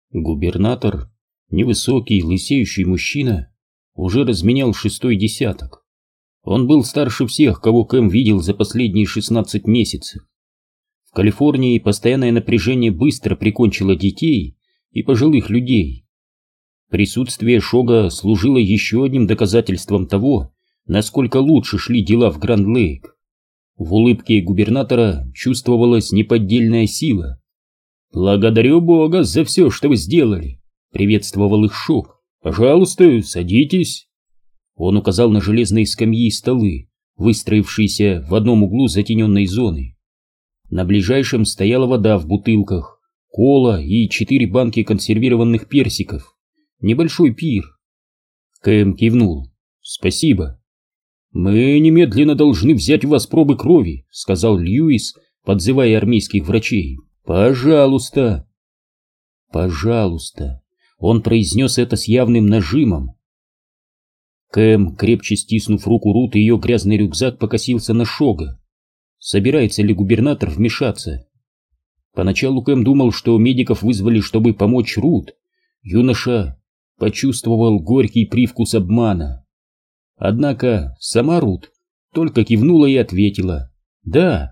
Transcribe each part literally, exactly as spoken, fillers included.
Губернатор, невысокий, лысеющий мужчина, уже разменял шестой десяток. Он был старше всех, кого Кэм видел за последние шестнадцать месяцев. В Калифорнии постоянное напряжение быстро прикончило детей и пожилых людей. Присутствие Шога служило еще одним доказательством того, насколько лучше шли дела в Гранд-Лейк. В улыбке губернатора чувствовалась неподдельная сила. «Благодарю Бога за все, что вы сделали», — приветствовал их Шог. «Пожалуйста, садитесь». Он указал на железные скамьи и столы, выстроившиеся в одном углу затененной зоны. На ближайшем стояла вода в бутылках, кола и четыре банки консервированных персиков. Небольшой пир. Кэм кивнул. «Спасибо». «Мы немедленно должны взять у вас пробы крови», — сказал Льюис, подзывая армейских врачей. «Пожалуйста». «Пожалуйста». Он произнес это с явным нажимом. Кэм, крепче стиснув руку Рут и ее грязный рюкзак, покосился на Шога. Собирается ли губернатор вмешаться? Поначалу Кэм думал, что медиков вызвали, чтобы помочь Рут. Юноша почувствовал горький привкус обмана. Однако сама Рут только кивнула и ответила «да».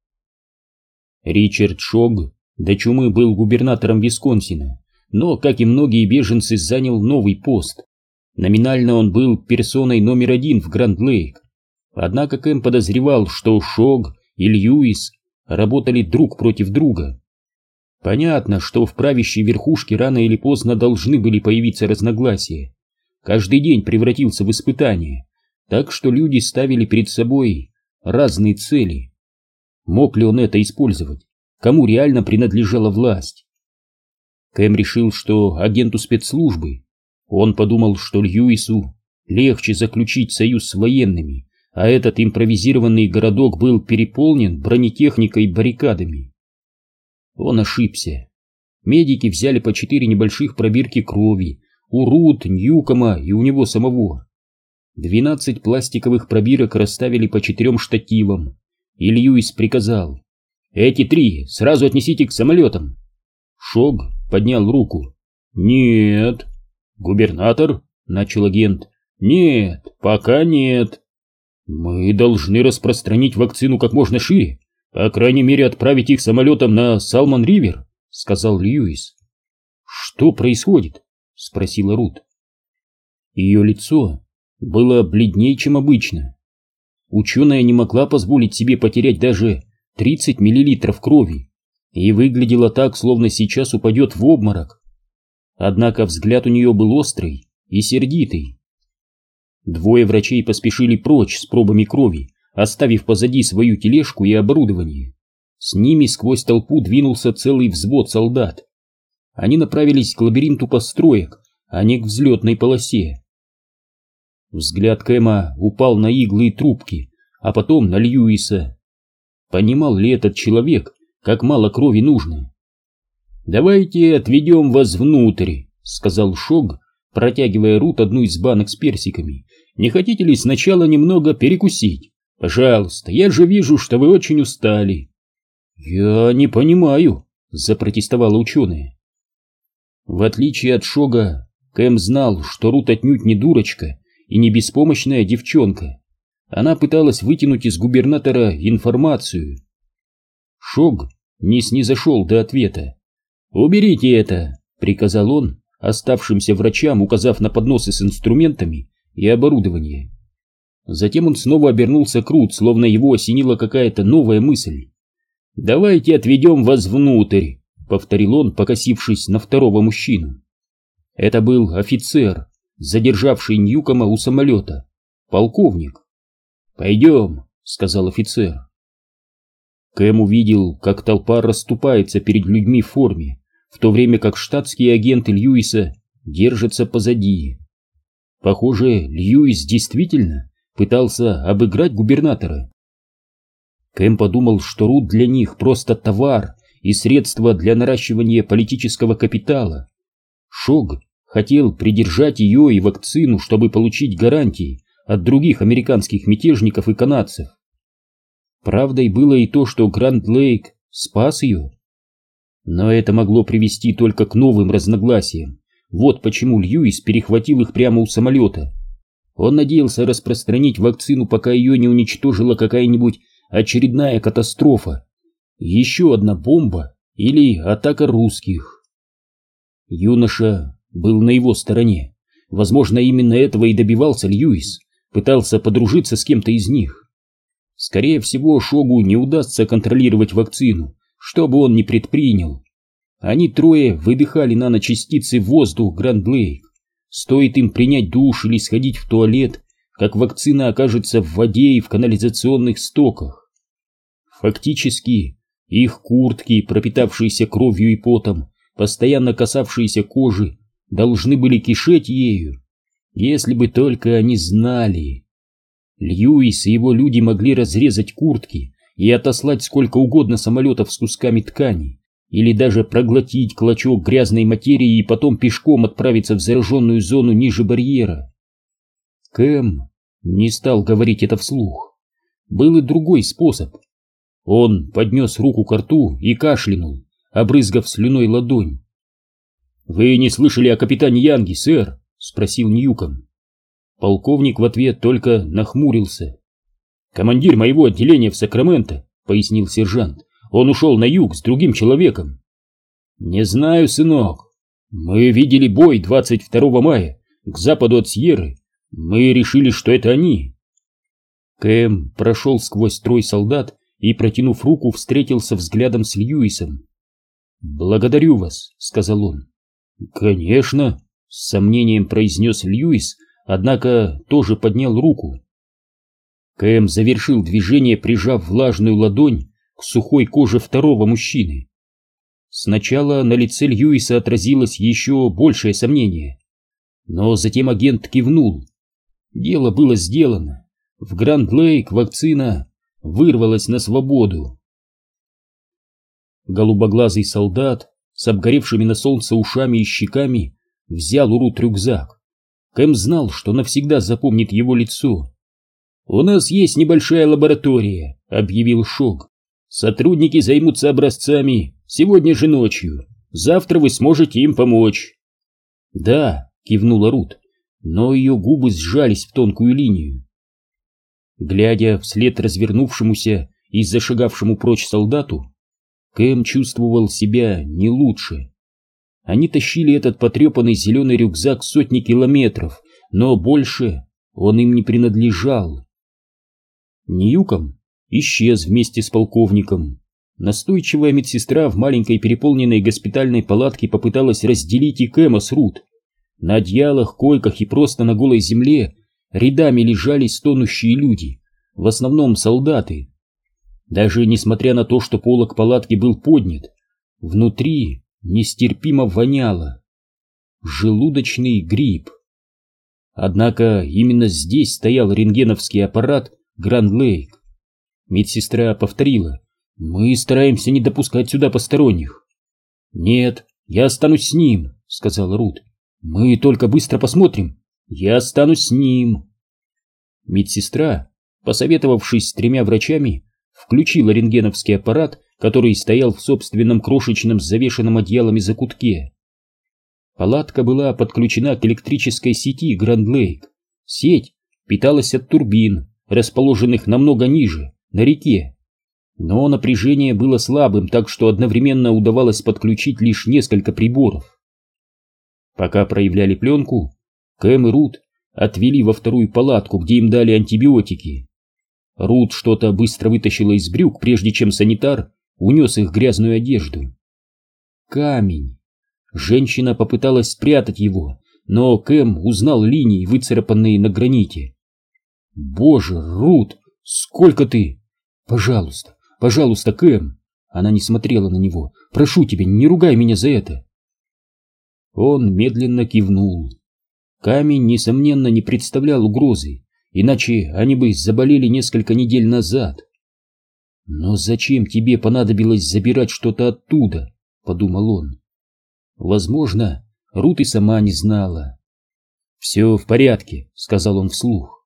Ричард Шог до чумы был губернатором Висконсина, но, как и многие беженцы, занял новый пост. Номинально он был персоной номер один в Гранд-Лейк. Однако Кэм подозревал, что Шог и Льюис работали друг против друга. Понятно, что в правящей верхушке рано или поздно должны были появиться разногласия. Каждый день превратился в испытание, так что люди ставили перед собой разные цели. Мог ли он это использовать? Кому реально принадлежала власть? Кэм решил, что агенту спецслужбы. Он подумал, что Льюису легче заключить союз с военными, а этот импровизированный городок был переполнен бронетехникой и баррикадами. Он ошибся. Медики взяли по четыре небольших пробирки крови у Рут, Ньюкома и у него самого. Двенадцать пластиковых пробирок расставили по четырем штативам, и Льюис приказал: «Эти три сразу отнесите к самолетам». Шог поднял руку. «Нет». «Губернатор?» — начал агент. «Нет, пока нет. Мы должны распространить вакцину как можно шире, по крайней мере отправить их самолетом на Салмон-Ривер», — сказал Льюис. «Что происходит?» — спросила Рут. Ее лицо было бледнее, чем обычно. Ученая не могла позволить себе потерять даже тридцать миллилитров крови и выглядела так, словно сейчас упадет в обморок. Однако взгляд у нее был острый и сердитый. Двое врачей поспешили прочь с пробами крови, оставив позади свою тележку и оборудование. С ними сквозь толпу двинулся целый взвод солдат. Они направились к лабиринту построек, а не к взлетной полосе. Взгляд Кэма упал на иглы и трубки, а потом на Льюиса. Понимал ли этот человек, как мало крови нужно? «Давайте отведем вас внутрь», — сказал Шог, протягивая Рут одну из банок с персиками. «Не хотите ли сначала немного перекусить? Пожалуйста, я же вижу, что вы очень устали». «Я не понимаю», — запротестовала ученая. В отличие от Шога, Кэм знал, что Рут отнюдь не дурочка и не беспомощная девчонка. Она пыталась вытянуть из губернатора информацию. Шог не снизошел до ответа. «Уберите это», — приказал он оставшимся врачам, указав на подносы с инструментами и оборудованием. Затем он снова обернулся к Рут, словно его осенила какая-то новая мысль. «Давайте отведем вас внутрь», — повторил он, покосившись на второго мужчину. Это был офицер, задержавший Ньюкома у самолета, полковник. «Пойдем», — сказал офицер. Кэм увидел, как толпа расступается перед людьми в форме, в то время как штатские агенты Льюиса держатся позади. Похоже, Льюис действительно пытался обыграть губернатора. Кэм подумал, что Рут для них просто товар и средство для наращивания политического капитала. Шог хотел придержать ее и вакцину, чтобы получить гарантии от других американских мятежников и канадцев. Правдой было и то, что Гранд-Лейк спас ее. Но это могло привести только к новым разногласиям. Вот почему Льюис перехватил их прямо у самолета. Он надеялся распространить вакцину, пока ее не уничтожила какая-нибудь очередная катастрофа. Еще одна бомба или атака русских. Юноша был на его стороне. Возможно, именно этого и добивался Льюис. Пытался подружиться с кем-то из них. Скорее всего, Шогу не удастся контролировать вакцину, что бы он ни предпринял. Они трое выдыхали наночастицы в воздух Гранд-Лейк. Стоит им принять душ или сходить в туалет, как вакцина окажется в воде и в канализационных стоках. Фактически, их куртки, пропитавшиеся кровью и потом, постоянно касавшиеся кожи, должны были кишеть ею, если бы только они знали. Льюис и его люди могли разрезать куртки и отослать сколько угодно самолетов с кусками ткани, или даже проглотить клочок грязной материи и потом пешком отправиться в зараженную зону ниже барьера. Кэм не стал говорить это вслух. Был и другой способ. Он поднес руку к рту и кашлянул, обрызгав слюной ладонь. «Вы не слышали о капитане Янге, сэр?» — спросил Ньюком. Полковник в ответ только нахмурился. «Командир моего отделения в Сакраменто», — пояснил сержант. «Он ушел на юг с другим человеком». «Не знаю, сынок. Мы видели бой двадцать второго мая к западу от Сьерры. Мы решили, что это они». Кэм прошел сквозь строй солдат и, протянув руку, встретился взглядом с Льюисом. «Благодарю вас», — сказал он. «Конечно», — с сомнением произнес Льюис, однако тоже поднял руку. Кэм завершил движение, прижав влажную ладонь к сухой коже второго мужчины. Сначала на лице Льюиса отразилось еще большее сомнение, но затем агент кивнул. Дело было сделано. В Гранд-Лейк вакцина вырвалась на свободу. Голубоглазый солдат с обгоревшими на солнце ушами и щеками взял у Рут рюкзак. Кэм знал, что навсегда запомнит его лицо. «У нас есть небольшая лаборатория», — объявил Шог. «Сотрудники займутся образцами сегодня же ночью. Завтра вы сможете им помочь». «Да», — кивнула Рут, но ее губы сжались в тонкую линию. Глядя вслед развернувшемуся и зашагавшему прочь солдату, Кэм чувствовал себя не лучше. Они тащили этот потрепанный зеленый рюкзак сотни километров, но больше он им не принадлежал. Ньюком исчез вместе с полковником. Настойчивая медсестра в маленькой переполненной госпитальной палатке попыталась разделить и Кэма с Рут. На одеялах, койках и просто на голой земле рядами лежали стонущие люди, в основном солдаты. Даже несмотря на то, что полог палатки был поднят, внутри нестерпимо воняло. Желудочный грипп. Однако именно здесь стоял рентгеновский аппарат Гранд-Лейк. Медсестра повторила: «Мы стараемся не допускать сюда посторонних». «Нет, я останусь с ним», — сказала Рут. «Мы только быстро посмотрим. Я останусь с ним». Медсестра, посоветовавшись с тремя врачами, включила рентгеновский аппарат, который стоял в собственном крошечном завешенном одеялами закутке. Палатка была подключена к электрической сети Гранд-Лейк. Сеть питалась от турбин, расположенных намного ниже, на реке. Но напряжение было слабым, так что одновременно удавалось подключить лишь несколько приборов. Пока проявляли пленку, Кэм и Рут отвели во вторую палатку, где им дали антибиотики. Рут что-то быстро вытащила из брюк, прежде чем санитар унес их грязную одежду. Камень. Женщина попыталась спрятать его, но Кэм узнал линии, выцарапанные на граните. «Боже, Рут, сколько ты...» «Пожалуйста, пожалуйста, Кэм!» Она не смотрела на него. «Прошу тебя, не ругай меня за это!» Он медленно кивнул. Камень, несомненно, не представлял угрозы, иначе они бы заболели несколько недель назад. «Но зачем тебе понадобилось забирать что-то оттуда?» — подумал он. Возможно, Рут и сама не знала. «Все в порядке», — сказал он вслух.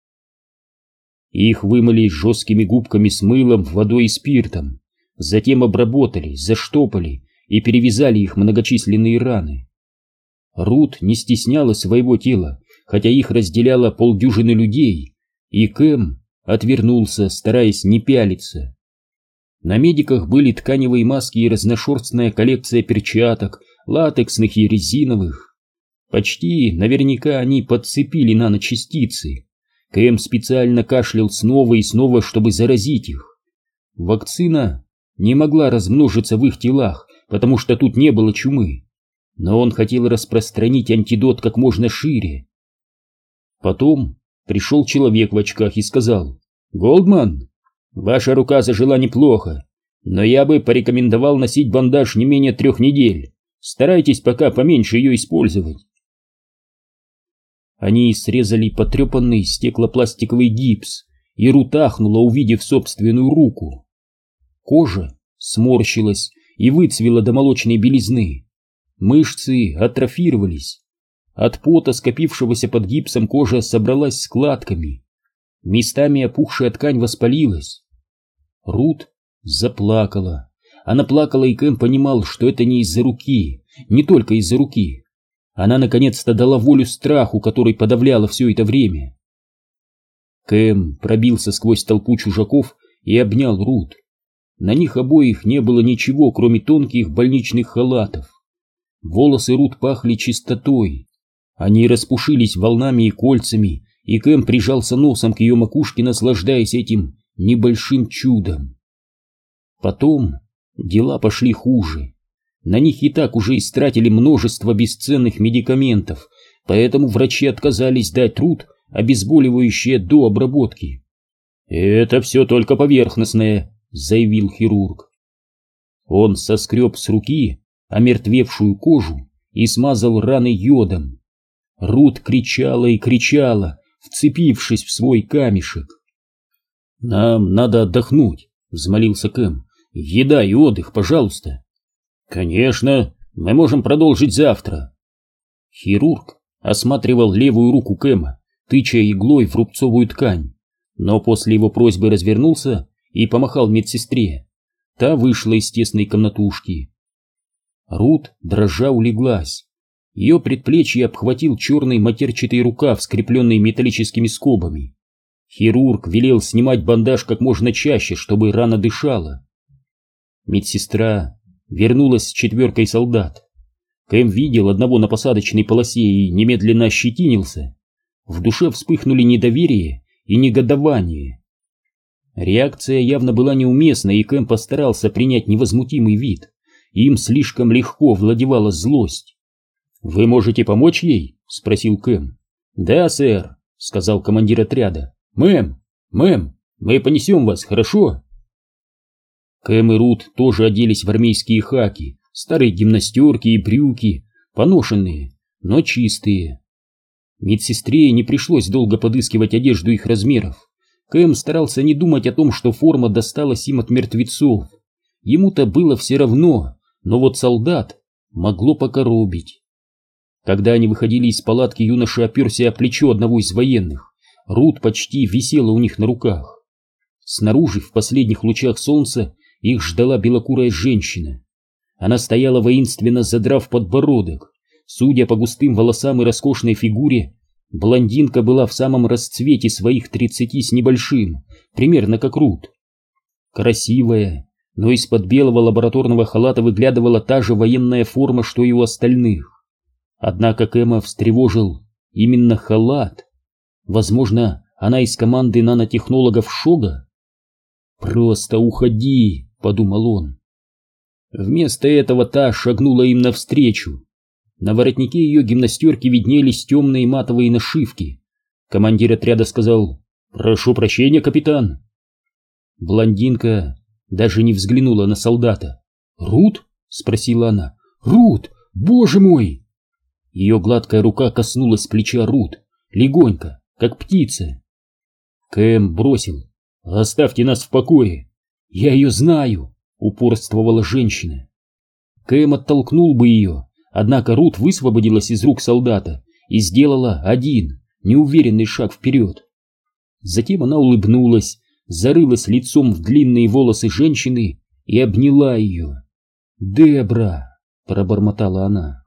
Их вымыли жесткими губками с мылом, водой и спиртом, затем обработали, заштопали и перевязали их многочисленные раны. Рут не стесняла своего тела, хотя их разделяло полдюжины людей, и Кэм отвернулся, стараясь не пялиться. На медиках были тканевые маски и разношерстная коллекция перчаток, латексных и резиновых. Почти наверняка они подцепили наночастицы. Кэм специально кашлял снова и снова, чтобы заразить их. Вакцина не могла размножиться в их телах, потому что тут не было чумы. Но он хотел распространить антидот как можно шире. Потом пришел человек в очках и сказал: «Голдман, ваша рука зажила неплохо, но я бы порекомендовал носить бандаж не менее трех недель. Старайтесь пока поменьше ее использовать». Они срезали потрепанный стеклопластиковый гипс, и Рут ахнула, увидев собственную руку. Кожа сморщилась и выцвела до молочной белизны. Мышцы атрофировались. От пота, скопившегося под гипсом, кожа собралась складками. Местами опухшая ткань воспалилась. Рут заплакала. Она плакала, и Кэм понимал, что это не из-за руки, не только из-за руки. Она наконец-то дала волю страху, который подавляла все это время. Кэм пробился сквозь толпу чужаков и обнял Рут. На них обоих не было ничего, кроме тонких больничных халатов. Волосы Рут пахли чистотой. Они распушились волнами и кольцами, и Кэм прижался носом к ее макушке, наслаждаясь этим небольшим чудом. Потом дела пошли хуже. На них и так уже истратили множество бесценных медикаментов, поэтому врачи отказались дать Рут обезболивающее до обработки. «Это все только поверхностное», — заявил хирург. Он соскреб с руки омертвевшую кожу и смазал раны йодом. Рут кричала и кричала, вцепившись в свой камешек. «Нам надо отдохнуть», — взмолился Кэм. «Еда и отдых, пожалуйста». «Конечно, мы можем продолжить завтра». Хирург осматривал левую руку Кэма, тыча иглой в рубцовую ткань, но после его просьбы развернулся и помахал медсестре. Та вышла из тесной комнатушки. Рут дрожа улеглась. Ее предплечье обхватил черный матерчатый рукав, скрепленный металлическими скобами. Хирург велел снимать бандаж как можно чаще, чтобы рана дышала. Медсестра вернулась с четверкой солдат. Кэм видел одного на посадочной полосе и немедленно ощетинился. В душе вспыхнули недоверие и негодование. Реакция явно была неуместна, и Кэм постарался принять невозмутимый вид. Им слишком легко владевала злость. «Вы можете помочь ей?» — спросил Кэм. «Да, сэр», — сказал командир отряда. «Мэм, мэм, мы понесем вас, хорошо?» Кэм и Рут тоже оделись в армейские хаки, старые гимнастерки и брюки, поношенные, но чистые. Медсестре не пришлось долго подыскивать одежду их размеров. Кэм старался не думать о том, что форма досталась им от мертвецов. Ему-то было все равно, но вот солдат могло покоробить. Когда они выходили из палатки, юноша оперся о плечо одного из военных. Рут почти висела у них на руках. Снаружи, в последних лучах солнца, их ждала белокурая женщина. Она стояла воинственно, задрав подбородок. Судя по густым волосам и роскошной фигуре, блондинка была в самом расцвете своих тридцати с небольшим, примерно как Рут. Красивая, но из-под белого лабораторного халата выглядывала та же военная форма, что и у остальных. Однако Кэма встревожил именно халат. Возможно, она из команды нанотехнологов Шога? «Просто уходи», — подумал он. Вместо этого та шагнула им навстречу. На воротнике ее гимнастерки виднелись темные матовые нашивки. Командир отряда сказал: «Прошу прощения, капитан». Блондинка даже не взглянула на солдата. «Рут?» — спросила она. «Рут! Боже мой!» Ее гладкая рука коснулась плеча Рут, легонько, как птица. Кэм бросил: «Оставьте нас в покое!» «Я ее знаю!» — упорствовала женщина. Кэм оттолкнул бы ее, однако Рут высвободилась из рук солдата и сделала один, неуверенный шаг вперед. Затем она улыбнулась, зарылась лицом в длинные волосы женщины и обняла ее. «Дебра!» — пробормотала она.